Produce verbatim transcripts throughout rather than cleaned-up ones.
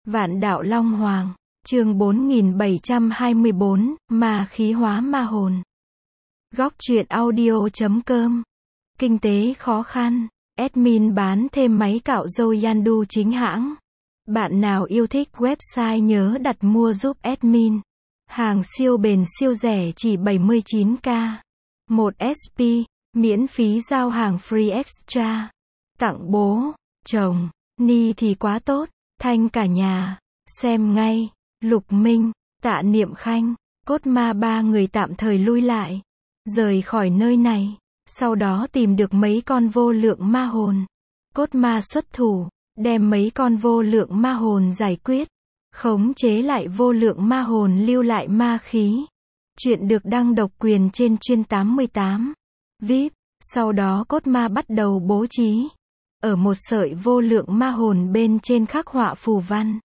Vạn đạo Long Hoàng, chương bốn nghìn bảy trăm hai mươi bốn, ma khí hóa ma hồn. Góc truyện audio chấm com. Kinh tế khó khăn, admin bán thêm máy cạo râu Yandu chính hãng. Bạn nào yêu thích website nhớ đặt mua giúp admin. Hàng siêu bền siêu rẻ chỉ bảy mươi chín k. một ét pê, miễn phí giao hàng free extra. Tặng bố, chồng, ni thì quá tốt, thanh cả nhà. Xem ngay, Lục Minh, Tạ Niệm Khanh, cốt ma ba người tạm thời lui lại. Rời khỏi nơi này, sau đó tìm được mấy con vô lượng ma hồn. Cốt ma xuất thủ, đem mấy con vô lượng ma hồn giải quyết. Khống chế lại vô lượng ma hồn lưu lại ma khí. Chuyện được đăng độc quyền trên chuyên tám mươi tám. vê i pê, sau đó cốt ma bắt đầu bố trí. Ở một sợi vô lượng ma hồn bên trên khắc họa phù văn.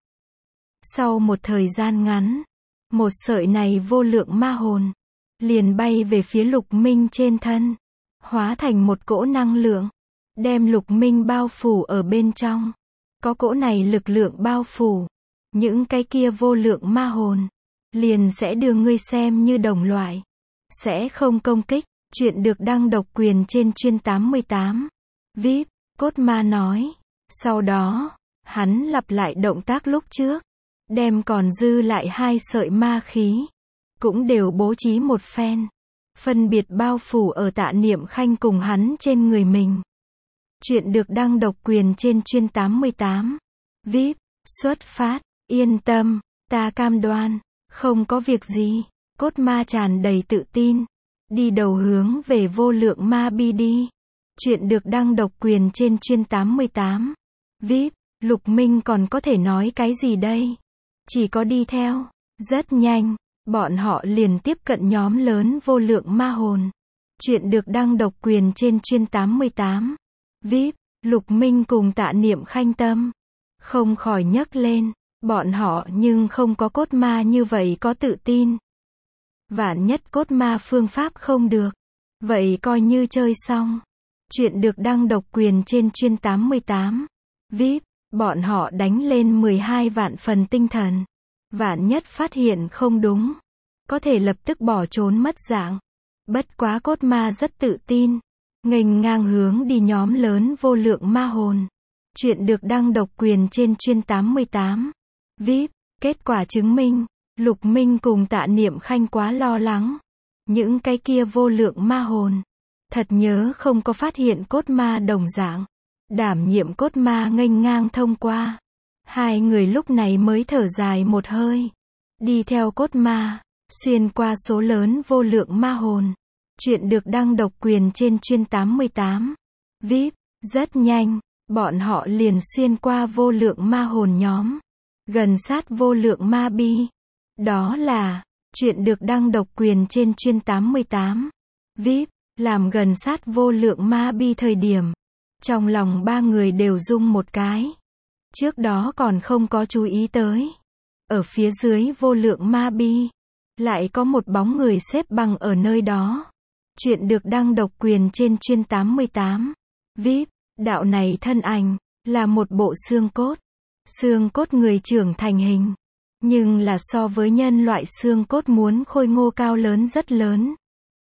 Sau một thời gian ngắn, một sợi này vô lượng ma hồn liền bay về phía Lục Minh trên thân, hóa thành một cỗ năng lượng, đem Lục Minh bao phủ ở bên trong. Có cỗ này lực lượng bao phủ, những cái kia vô lượng ma hồn liền sẽ đưa ngươi xem như đồng loại, sẽ không công kích. Chuyện được đăng độc quyền trên chuyên tám mươi tám. vê i pê, cốt ma nói. Sau đó, hắn lặp lại động tác lúc trước, đem còn dư lại hai sợi ma khí, cũng đều bố trí một phen, phân biệt bao phủ ở Tạ Niệm Khanh cùng hắn trên người mình. Chuyện được đăng độc quyền trên chuyên tám mươi tám. vê i pê, xuất phát, yên tâm, ta cam đoan, không có việc gì. Cốt ma tràn đầy tự tin, đi đầu hướng về vô lượng ma bi đi. Chuyện được đăng độc quyền trên chuyên tám mươi tám. vê i pê, Lục Minh còn có thể nói cái gì đây? Chỉ có đi theo. Rất nhanh, bọn họ liền tiếp cận nhóm lớn vô lượng ma hồn. Chuyện được đăng độc quyền trên chuyên tám mươi tám. vê i pê, Lục Minh cùng Tạ Niệm Khanh tâm không khỏi nhấc lên. Bọn họ nhưng không có cốt ma như vậy có tự tin. Vạn nhất cốt ma phương pháp không được, vậy coi như chơi xong. Chuyện được đăng độc quyền trên chuyên tám mươi tám. vê i pê, bọn họ đánh lên mười hai vạn phần tinh thần. Vạn nhất phát hiện không đúng, có thể lập tức bỏ trốn mất dạng. Bất quá cốt ma rất tự tin, nghênh ngang hướng đi nhóm lớn vô lượng ma hồn. Chuyện được đăng độc quyền trên chuyên tám mươi tám. vê i pê, kết quả chứng minh, Lục Minh cùng Tạ Niệm Khanh quá lo lắng. Những cái kia vô lượng ma hồn, thật nhớ không có phát hiện cốt ma đồng dạng. Đảm nhiệm cốt ma nghênh ngang thông qua. Hai người lúc này mới thở dài một hơi. Đi theo cốt ma, xuyên qua số lớn vô lượng ma hồn. Chuyện được đăng độc quyền trên chuyên tám mươi tám. vê i pê, rất nhanh, bọn họ liền xuyên qua vô lượng ma hồn nhóm. Gần sát vô lượng ma bi. Đó là, chuyện được đăng độc quyền trên chuyên tám mươi tám. vê i pê, làm gần sát vô lượng ma bi thời điểm. Trong lòng ba người đều rung một cái. Trước đó còn không có chú ý tới. Ở phía dưới vô lượng ma bi, lại có một bóng người xếp bằng ở nơi đó. Chuyện được đăng độc quyền trên chuyên tám mươi tám. vê i pê, đạo này thân ảnh, là một bộ xương cốt. Xương cốt người trưởng thành hình. Nhưng là so với nhân loại xương cốt muốn khôi ngô cao lớn rất lớn.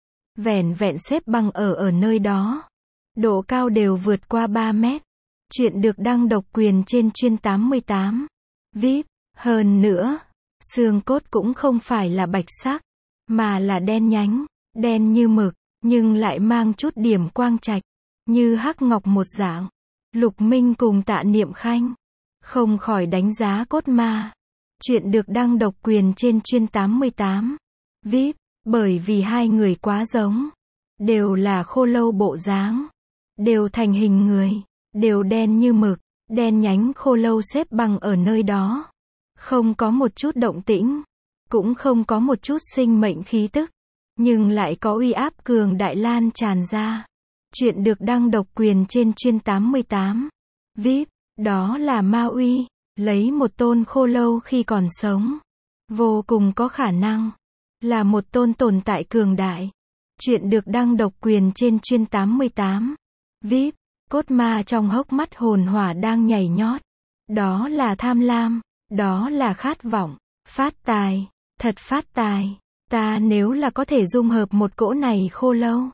Vẻn vẹn xếp bằng ở ở nơi đó. Độ cao đều vượt qua ba mét. Chuyện được đăng độc quyền trên chuyên tám mươi tám. vê i pê, hơn nữa, xương cốt cũng không phải là bạch sắc, mà là đen nhánh, đen như mực, nhưng lại mang chút điểm quang trạch, như hắc ngọc một dạng. Lục Minh cùng Tạ Niệm Khanh không khỏi đánh giá cốt ma. Chuyện được đăng độc quyền trên chuyên tám mươi tám. vê i pê, bởi vì hai người quá giống. Đều là khô lâu bộ dáng. Đều thành hình người. Đều đen như mực. Đen nhánh khô lâu xếp bằng ở nơi đó. Không có một chút động tĩnh. Cũng không có một chút sinh mệnh khí tức. Nhưng lại có uy áp cường đại lan tràn ra. Chuyện được đăng độc quyền trên chuyên tám mươi tám. vê i pê, đó là ma uy. Lấy một tôn khô lâu khi còn sống. Vô cùng có khả năng là một tôn tồn tại cường đại. Chuyện được đăng độc quyền trên chuyên tám mươi tám. vê i pê, cốt ma trong hốc mắt hồn hỏa đang nhảy nhót. Đó là tham lam. Đó là khát vọng. Phát tài. Thật phát tài. Ta nếu là có thể dung hợp một cỗ này khô lâu,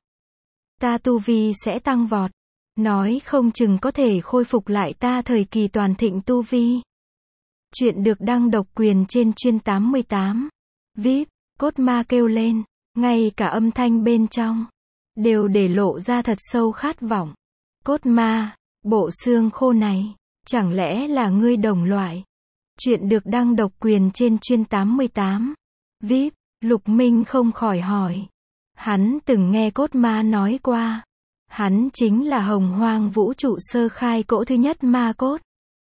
ta tu vi sẽ tăng vọt. Nói không chừng có thể khôi phục lại ta thời kỳ toàn thịnh tu vi. Chuyện được đăng độc quyền trên chuyên tám mươi tám. vê i pê, cốt ma kêu lên. Ngay cả âm thanh bên trong đều để lộ ra thật sâu khát vọng. Cốt ma, bộ xương khô này, chẳng lẽ là ngươi đồng loại? Chuyện được đăng độc quyền trên chuyên tám mươi tám. vê i pê, Lục Minh không khỏi hỏi. Hắn từng nghe cốt ma nói qua. Hắn chính là hồng hoang vũ trụ sơ khai cỗ thứ nhất ma cốt.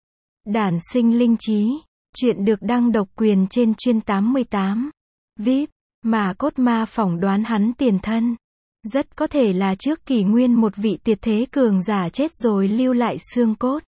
Đản sinh linh trí. Chuyện được đăng độc quyền trên chuyên tám mươi tám. vê i pê, mà cốt ma phỏng đoán hắn tiền thân. Rất có thể là trước kỷ nguyên một vị tuyệt thế cường giả chết rồi lưu lại xương cốt.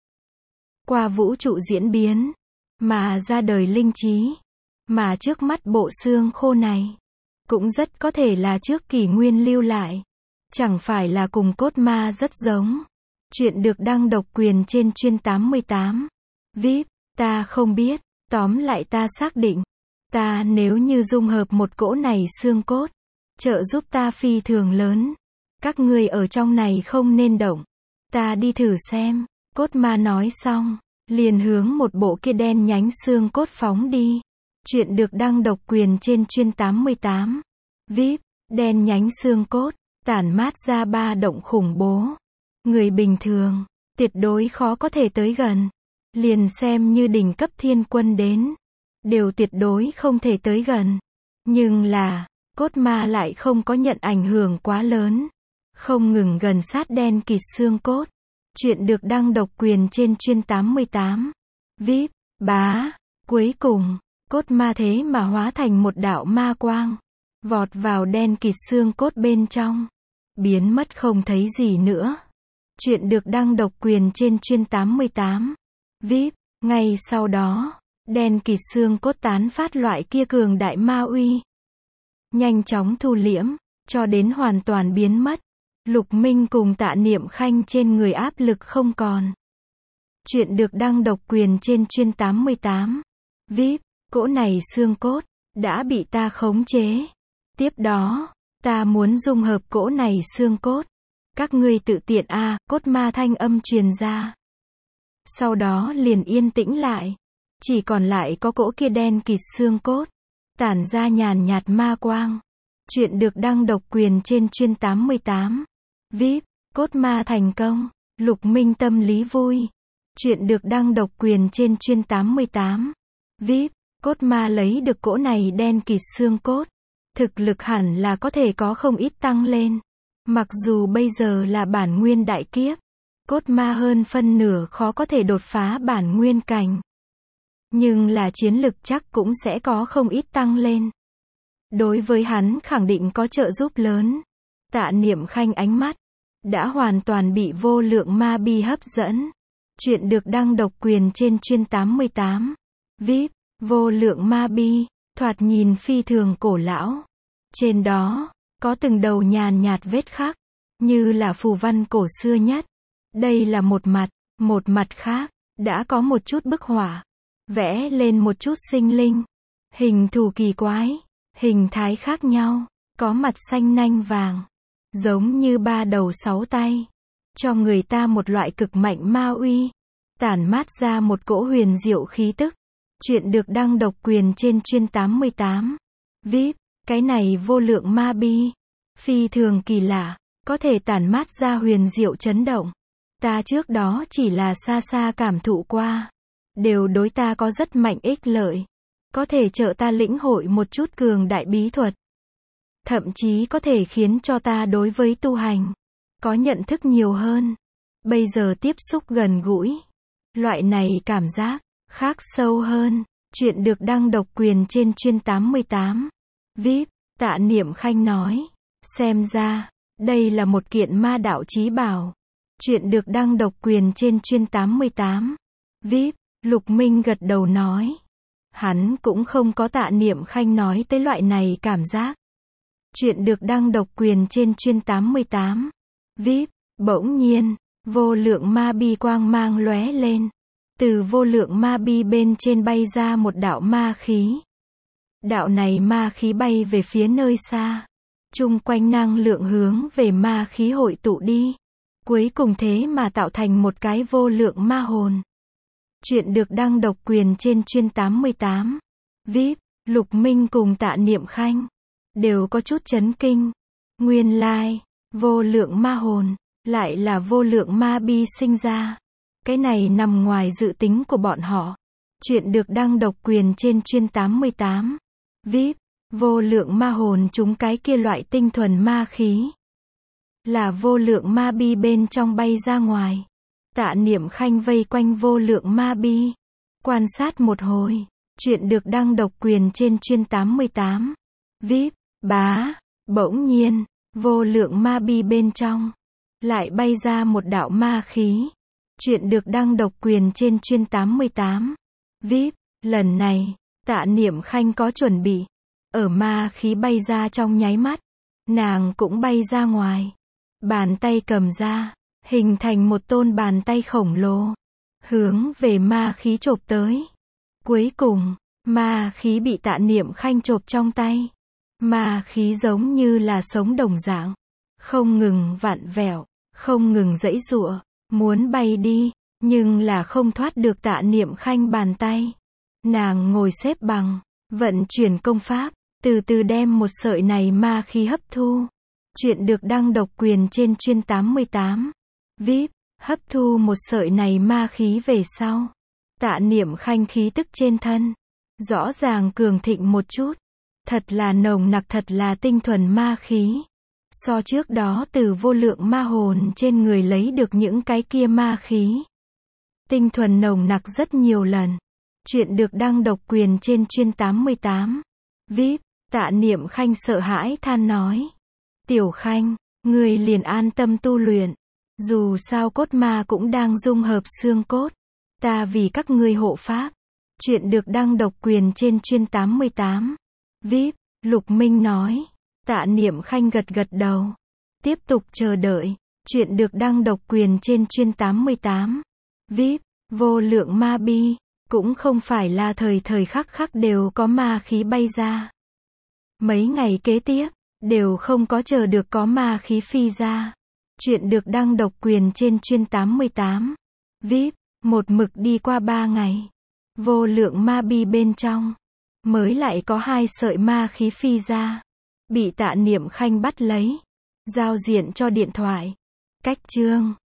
Qua vũ trụ diễn biến, mà ra đời linh trí. Mà trước mắt bộ xương khô này, cũng rất có thể là trước kỷ nguyên lưu lại. Chẳng phải là cùng cốt ma rất giống. Chuyện được đăng độc quyền trên chuyên tám mươi tám. vê i pê, ta không biết, tóm lại ta xác định. Ta nếu như dung hợp một cỗ này xương cốt, trợ giúp ta phi thường lớn. Các ngươi ở trong này không nên động. Ta đi thử xem. Cốt ma nói xong, liền hướng một bộ kia đen nhánh xương cốt phóng đi. Chuyện được đăng độc quyền trên chuyên tám mươi tám. vê i pê, đen nhánh xương cốt, tản mát ra ba động khủng bố. Người bình thường, tuyệt đối khó có thể tới gần. Liền xem như đỉnh cấp thiên quân đến, đều tuyệt đối không thể tới gần. Nhưng là, cốt ma lại không có nhận ảnh hưởng quá lớn. Không ngừng gần sát đen kịt xương cốt. Chuyện được đăng độc quyền trên chuyên tám mươi tám. vê i pê, bá, cuối cùng, cốt ma thế mà hóa thành một đạo ma quang. Vọt vào đen kịt xương cốt bên trong. Biến mất không thấy gì nữa. Chuyện được đăng độc quyền trên chuyên tám mươi tám. vê i pê, ngay sau đó, đen kịt xương cốt tán phát loại kia cường đại ma uy. Nhanh chóng thu liễm, cho đến hoàn toàn biến mất. Lục Minh cùng Tạ Niệm Khanh trên người áp lực không còn. Chuyện được đăng độc quyền trên chuyên tám mươi tám. vê i pê, cỗ này xương cốt, đã bị ta khống chế. Tiếp đó, ta muốn dung hợp cỗ này xương cốt. Các ngươi tự tiện a, à, cốt ma thanh âm truyền ra. Sau đó liền yên tĩnh lại. Chỉ còn lại có cỗ kia đen kịt xương cốt. Tản ra nhàn nhạt ma quang. Chuyện được đăng độc quyền trên chuyên tám mươi tám. vê i pê, cốt ma thành công. Lục Minh tâm lý vui. Chuyện được đăng độc quyền trên chuyên tám mươi tám. vê i pê, cốt ma lấy được cỗ này đen kịt xương cốt. Thực lực hẳn là có thể có không ít tăng lên. Mặc dù bây giờ là bản nguyên đại kiếp. Cốt ma hơn phân nửa khó có thể đột phá bản nguyên cảnh. Nhưng là chiến lực chắc cũng sẽ có không ít tăng lên. Đối với hắn khẳng định có trợ giúp lớn. Tạ Niệm Khanh ánh mắt đã hoàn toàn bị vô lượng ma bi hấp dẫn. Chuyện được đăng độc quyền trên chuyên tám mươi tám. vê i pê, vô lượng ma bi, thoạt nhìn phi thường cổ lão. Trên đó, có từng đầu nhàn nhạt vết khắc, như là phù văn cổ xưa nhất. Đây là một mặt, một mặt khác, đã có một chút bức họa. Vẽ lên một chút sinh linh. Hình thù kỳ quái, hình thái khác nhau, có mặt xanh nanh vàng. Giống như ba đầu sáu tay. Cho người ta một loại cực mạnh ma uy. Tản mát ra một cỗ huyền diệu khí tức. Chuyện được đăng độc quyền trên chuyên tám mươi tám. vê i pê, cái này vô lượng ma bi. Phi thường kỳ lạ, có thể tản mát ra huyền diệu chấn động. Ta trước đó chỉ là xa xa cảm thụ qua. Đều đối ta có rất mạnh ích lợi. Có thể trợ ta lĩnh hội một chút cường đại bí thuật. Thậm chí có thể khiến cho ta đối với tu hành có nhận thức nhiều hơn. Bây giờ tiếp xúc gần gũi. Loại này cảm giác khác sâu hơn. Chuyện được đăng độc quyền trên chuyên tám mươi tám. vê i pê, Tạ Niệm Khanh nói. Xem ra, đây là một kiện ma đạo chí bảo. Chuyện được đăng độc quyền trên chuyên tám mươi tám. vê i pê, Lục Minh gật đầu nói. Hắn cũng không có Tạ Niệm Khanh nói tới loại này cảm giác. Chuyện được đăng độc quyền trên chuyên tám mươi tám. vê i pê, bỗng nhiên, vô lượng ma bi quang mang lóe lên. Từ vô lượng ma bi bên trên bay ra một đạo ma khí. Đạo này ma khí bay về phía nơi xa. Chung quanh năng lượng hướng về ma khí hội tụ đi. Cuối cùng thế mà tạo thành một cái vô lượng ma hồn. Chuyện được đăng độc quyền trên chuyên tám mươi tám. vê i pê, Lục Minh cùng Tạ Niệm Khanh đều có chút chấn kinh. Nguyên lai, vô lượng ma hồn, lại là vô lượng ma bi sinh ra. Cái này nằm ngoài dự tính của bọn họ. Chuyện được đăng độc quyền trên chuyên tám mươi tám. vê i pê, Vô lượng ma hồn chúng cái kia loại tinh thuần ma khí. Là vô lượng ma bi bên trong bay ra ngoài. Tạ Niệm Khanh vây quanh vô lượng ma bi. Quan sát một hồi. Chuyện được đăng độc quyền trên chuyên tám mươi tám. vê i pê, Bá. Bỗng nhiên, vô lượng ma bi bên trong. Lại bay ra một đạo ma khí. Chuyện được đăng độc quyền trên chuyên tám mươi tám. vê i pê, Lần này, Tạ Niệm Khanh có chuẩn bị. Ở ma khí bay ra trong nháy mắt. Nàng cũng bay ra ngoài. Bàn tay cầm ra. Hình thành một tôn bàn tay khổng lồ. Hướng về ma khí chộp tới. Cuối cùng, ma khí bị Tạ Niệm Khanh chộp trong tay. Ma khí giống như là sống đồng dạng. Không ngừng vặn vẹo. Không ngừng giãy giụa. Muốn bay đi. Nhưng là không thoát được Tạ Niệm Khanh bàn tay. Nàng ngồi xếp bằng. Vận chuyển công pháp. Từ từ đem một sợi này ma khí hấp thu. Chuyện được đăng độc quyền trên chuyên tám mươi tám. vê i pê, Hấp thu một sợi này ma khí về sau. Tạ Niệm Khanh khí tức trên thân. Rõ ràng cường thịnh một chút. Thật là nồng nặc, thật là tinh thuần ma khí. So trước đó từ vô lượng ma hồn trên người lấy được những cái kia ma khí. Tinh thuần nồng nặc rất nhiều lần. Chuyện được đăng độc quyền trên chuyên tám mươi tám. vê i pê, Tạ Niệm Khanh sợ hãi than nói. Tiểu Khanh, người liền an tâm tu luyện. Dù sao cốt ma cũng đang dung hợp xương cốt. Ta vì các ngươi hộ pháp. Chuyện được đăng độc quyền trên chuyên tám mươi tám. vê i pê, Lục Minh nói. Tạ Niệm Khanh gật gật đầu. Tiếp tục chờ đợi. Chuyện được đăng độc quyền trên chuyên tám mươi tám. vê i pê, Vô lượng ma bi. Cũng không phải là thời thời khắc khắc đều có ma khí bay ra. Mấy ngày kế tiếp, đều không có chờ được có ma khí phi ra. Chuyện được đăng độc quyền trên chuyên tám mươi tám. vê i pê, Một mực đi qua ba ngày. Vô lượng ma bi bên trong. Mới lại có hai sợi ma khí phi ra. Bị Tạ Niệm Khanh bắt lấy. Giao diện cho điện thoại. Cách chương.